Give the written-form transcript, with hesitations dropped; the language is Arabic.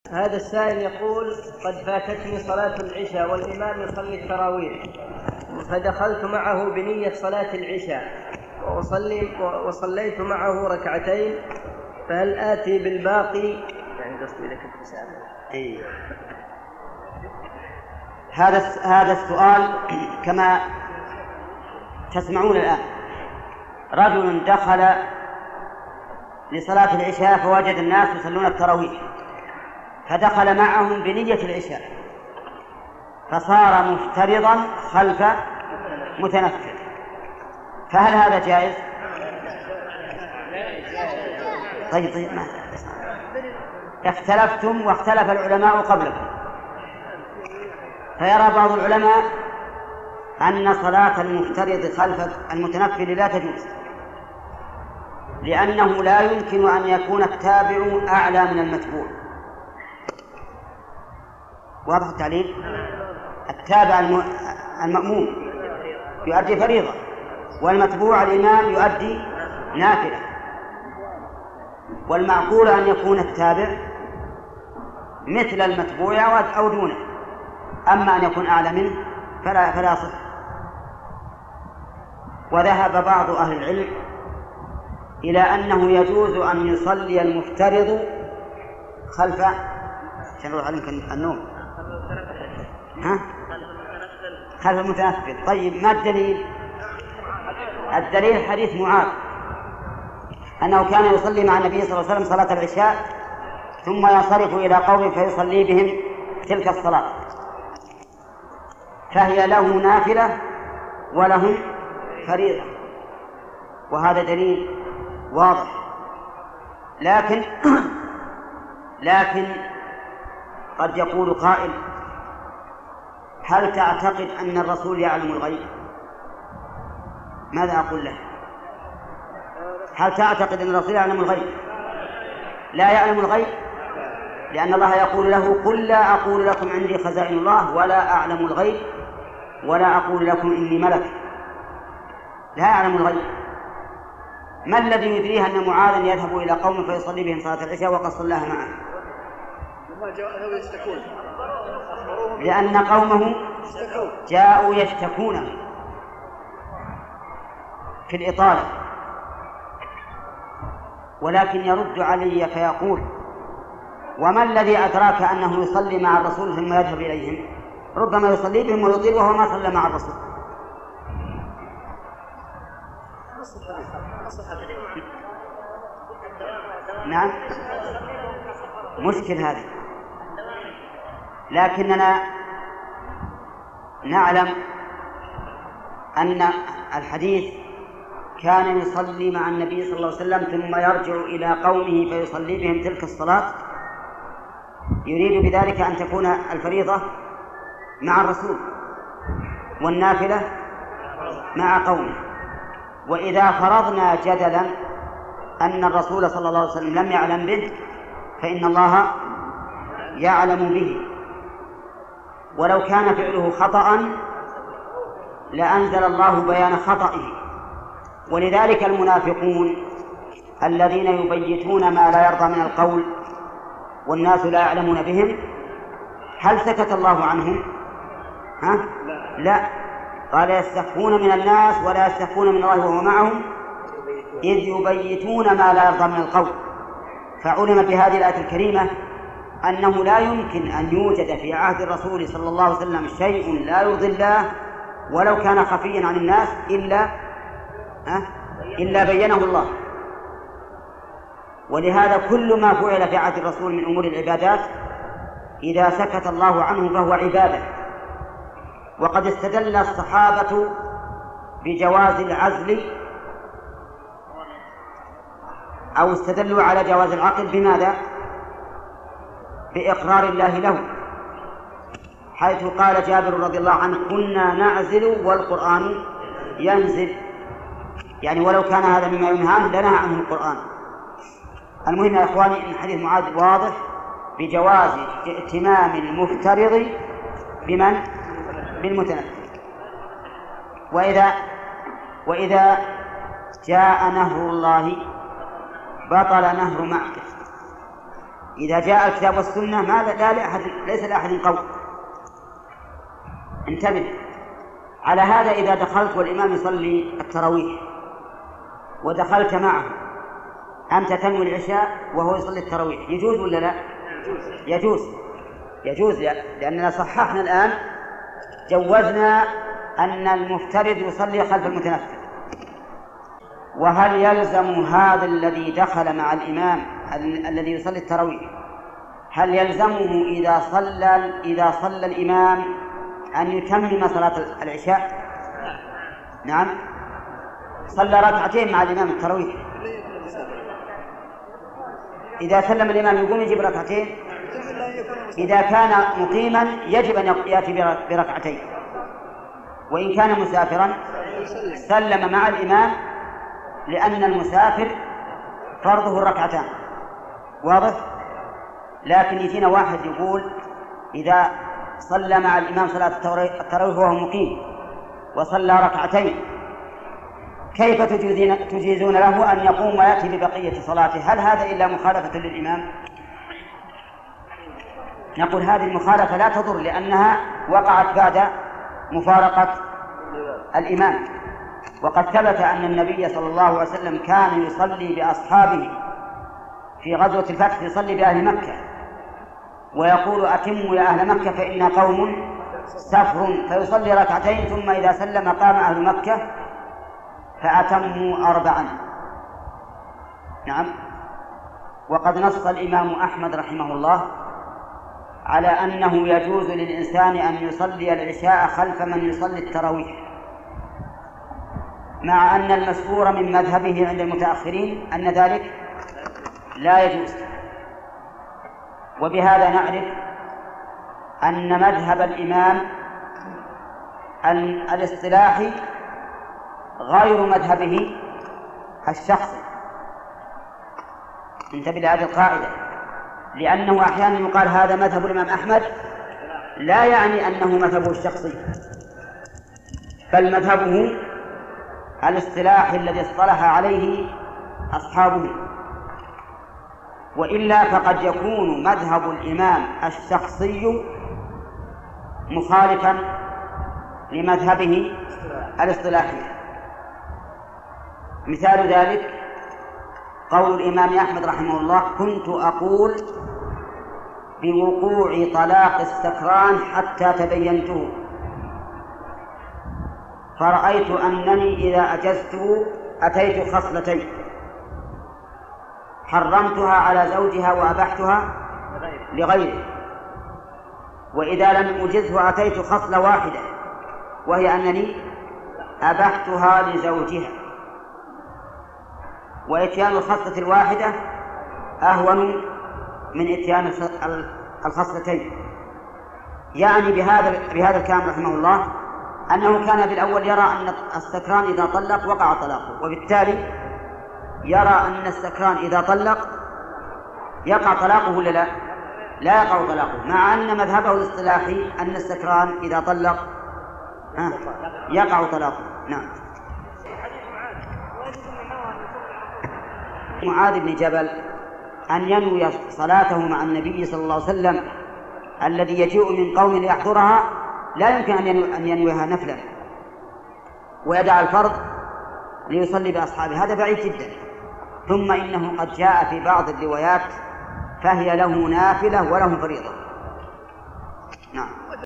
هذا السائل يقول: قد فاتتني صلاة العشاء والإمام يصلي التراويح، فدخلت معه بنية صلاة العشاء وصليت معه ركعتين، فهل آتي بالباقي؟ يعني قصدي لك إيه. هذا السؤال كما تسمعون الآن. رجل دخل لصلاة العشاء فوجد الناس يصلون التراويح، فدخل معهم بنية العشاء فصار مفترضا خلف متنفل، فهل هذا جائز؟ طيب ما اختلفتم واختلف العلماء قبلكم، فيرى بعض العلماء أن صلاة المفترض خلف المتنفل لا تجوز، لأنه لا يمكن أن يكون التابع أعلى من المتبوع. واضح التعليل؟ التابع المأموم يؤدي فريضة، والمتبوع الإمام يؤدي نافلة، والمعقول أن يكون التابع مثل المتبوع أو دونه، أما أن يكون أعلى منه فلا صح. وذهب بعض أهل العلم إلى أنه يجوز أن يصلي المفترض خلف النوم خلف المتنفل. طيب ما الدليل؟ الدليل حديث معاذ أنه كان يصلي مع النبي صلى الله عليه وسلم صلاة العشاء ثم ينصرف إلى قومه فيصلي بهم تلك الصلاة، فهي له نافلة ولهم فريضة، وهذا دليل واضح. لكن قد يقول قائل: هل تعتقد أن الرسول يعلم الغيب؟ ماذا أقول له؟ هل تعتقد أن الرسول يعلم الغيب؟ لا يعلم الغيب، لأن الله يقول له: قل لا أقول لكم عندي خزائن الله ولا أعلم الغيب ولا أقول لكم إني ملك. لا يعلم الغيب. ما الذي يدريه أن معاذا يذهب إلى قوم فيصلي بهم صلاة العشاء وقد صلاها معه؟ لأن قومه جاءوا يشتكون في الإطالة، ولكن يرد علي فيقول: وما الذي أدراك أنه يصلي مع الرسول ثم يذهب إليهم؟ ربما يصلي بهم ويطيل وهو ما صلى مع الرسول. نعم، مشكل هذا، لكننا نعلم أن الحديث كان يصلي مع النبي صلى الله عليه وسلم ثم يرجع إلى قومه فيصلي بهم تلك الصلاة، يريد بذلك أن تكون الفريضة مع الرسول والنافلة مع قومه. وإذا فرضنا جدلا أن الرسول صلى الله عليه وسلم لم يعلم به فإن الله يعلم به، ولو كان فعله خطأ لأنزل الله بيان خطئه. ولذلك المنافقون الذين يبيتون ما لا يرضى من القول والناس لا يعلمون بهم، هل سكت الله عنهم؟ لا، قال: يستخفون من الناس ولا يستخفون من الله وهو معهم إذ يبيتون ما لا يرضى من القول. فعلم في هذه الآية الكريمة أنه لا يمكن أن يوجد في عهد الرسول صلى الله عليه وسلم شيء لا يرضي الله ولو كان خفيا عن الناس إلا بينه الله. ولهذا كل ما فعل في عهد الرسول من أمور العبادات إذا سكت الله عنه فهو عبادة. وقد استدل الصحابة بجواز العزل أو استدلوا على جواز العقل بماذا؟ بإقرار الله له، حيث قال جابر رضي الله عنه: كنا نعزل والقرآن ينزل، يعني ولو كان هذا مما ينهى لنهى عنه القرآن. المهم يا إخواني أن حديث معاذ واضح بجواز ائتمام المفترض بمن؟ بالمتنفل. وإذا جاء نهر الله بطل نهر معه، إذا جاء الكتاب والسنة ما لا لأحد، ليس لأحد قول. انتبه. على هذا إذا دخلت والإمام يصلي التراويح ودخلت معه، أنت تنوي العشاء وهو يصلي التراويح، يجوز ولا لا؟ يجوز لأننا صححنا الآن، جوزنا أن المفترض يصلي خلف المتنفل. وهل يلزم هذا الذي دخل مع الإمام الذي يصلي التراويح، هل يلزمه إذا صلى الإمام أن يتمم صلاة العشاء؟ نعم، صلى ركعتين مع الإمام التراويح، إذا سلم الإمام يقوم يجيب ركعتين. إذا كان مقيما يجب أن يأتي بركعتين، وإن كان مسافرا سلم مع الإمام، لأن المسافر فرضه الركعتان. واضح؟ لكن يجينا واحد يقول إذا صلى مع الإمام صلاة التراويح وهو مقيم وصلى ركعتين، كيف تجيزون له أن يقوم ويأتي ببقية صلاته؟ هل هذا إلا مخالفة للإمام؟ نقول هذه المخالفة لا تضر، لأنها وقعت بعد مفارقة الإمام. وقد ثبت أن النبي صلى الله عليه وسلم كان يصلي بأصحابه في غزوة الفتح، يصلي بأهل مكة ويقول أتموا يا أهل مكة فإنا قوم سفر، فيصلي ركعتين ثم إذا سلم قام أهل مكة فأتموا 4. نعم. وقد نص الإمام أحمد رحمه الله على أنه يجوز للإنسان أن يصلي العشاء خلف من يصلي التراويح، مع أن المشهور من مذهبه عند المتأخرين أن ذلك لا يجوز. وبهذا نعرف أن مذهب الإمام الاصطلاحي غير مذهبه الشخصي. انتبه لهذه القاعدة، لأنه أحيانا يقال هذا مذهب الإمام أحمد، لا يعني أنه مذهبه الشخصي، بل مذهبه الاصطلاحي الذي اصطلح عليه أصحابه. وإلا فقد يكون مذهب الإمام الشخصي مخالفا لمذهبه الاصطلاحي. مثال ذلك قول الإمام أحمد رحمه الله: كنت أقول بوقوع طلاق السكران حتى تبينته، فرأيت أنني إذا أجزته أتيت خصلتين: حرمتها على زوجها وأبحتها لغيره، وإذا لم أجزه أتيت خصلة واحدة وهي أنني أبحتها لزوجها، وإتيان الخصلة الواحدة أهون من إتيان الخصلتين. يعني بهذا الكلام رحمه الله أنه كان بالأول يرى أن السكران إذا طلق وقع طلاقه، وبالتالي يرى أن السكران إذا طلق يقع طلاقه ولا لا؟ لا يقع طلاقه، مع أن مذهبه الاصطلاحي أن السكران إذا طلق يقع طلاقه. نعم. معاذ بن جبل أن ينوي صلاته مع النبي صلى الله عليه وسلم الذي يجيء من قوم ليحضرها، لا يمكن أن ينويها نفلا ويدع الفرض ليصلي بأصحابه، هذا بعيد جدا. ثم إنه قد جاء في بعض الروايات فهي له نافلة وله فريضة. نعم.